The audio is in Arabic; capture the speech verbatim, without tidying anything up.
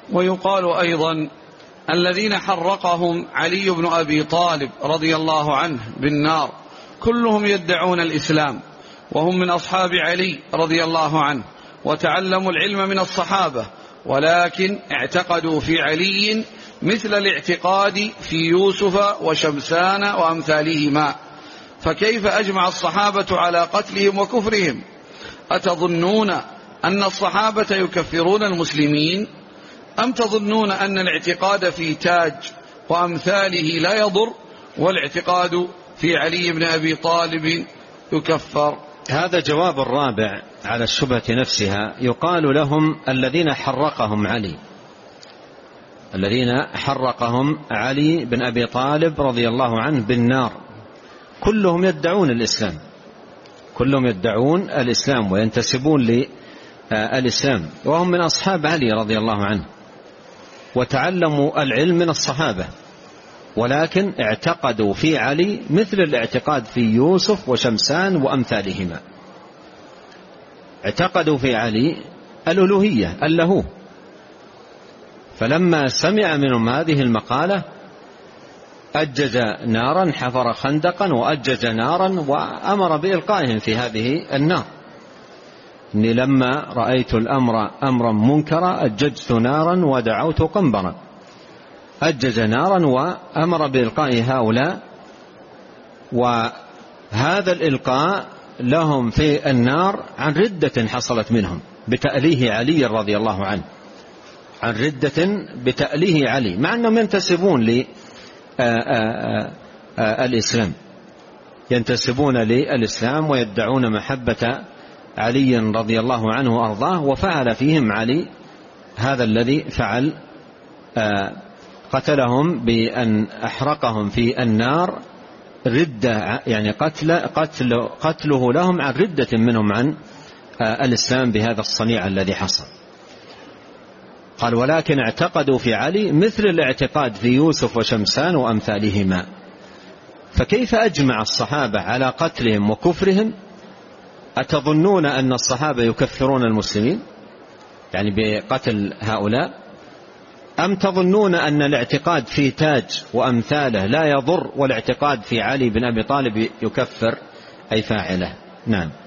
ويقال أيضا الذين حرقهم علي بن أبي طالب رضي الله عنه بالنار كلهم يدعون الإسلام، وهم من أصحاب علي رضي الله عنه، وتعلموا العلم من الصحابة، ولكن اعتقدوا في علي مثل الاعتقاد في يوسف وشمسان وأمثالهما. فكيف أجمع الصحابة على قتلهم وكفرهم؟ أتظنون أن الصحابة يكفرون المسلمين، أم تظنون أن الاعتقاد في تاج وأمثاله لا يضر، والاعتقاد في علي بن أبي طالب يكفر؟ هذا جواب الرابع على الشبهة نفسها. يقال لهم الذين حرقهم علي الذين حرقهم علي بن أبي طالب رضي الله عنه بالنار كلهم يدعون الإسلام، كلهم يدعون الإسلام وينتسبون للإسلام، وهم من أصحاب علي رضي الله عنه، وتعلموا العلم من الصحابة، ولكن اعتقدوا في علي مثل الاعتقاد في يوسف وشمسان وأمثالهما. اعتقدوا في علي الألوهية اللهو، فلما سمع منهم هذه المقالة أجج نارا، حفر خندقا وأجج نارا وأمر بإلقائهم في هذه النار. إني لما رأيت الأمر أمرا منكرا أججت نارا ودعوت قنبرا. أجج نارا وأمر بإلقاء هؤلاء، وهذا الإلقاء لهم في النار عن ردة حصلت منهم بتأليه علي رضي الله عنه، عن ردة بتأليه علي، مع أنهم ينتسبون للإسلام ينتسبون للإسلام ويدعون محبة علي رضي الله عنه وأرضاه، وفعل فيهم علي هذا الذي فعل، قتلهم بأن أحرقهم في النار ردة، يعني قتل قتل قتله لهم عن ردة منهم عن الإسلام بهذا الصنيع الذي حصل. قال ولكن اعتقدوا في علي مثل الاعتقاد في يوسف وشمسان وأمثالهما. فكيف أجمع الصحابة على قتلهم وكفرهم؟ أتظنون أن الصحابة يكفرون المسلمين يعني بقتل هؤلاء، أم تظنون أن الاعتقاد في تاج وأمثاله لا يضر، والاعتقاد في علي بن أبي طالب يكفر أي فاعله؟ نعم.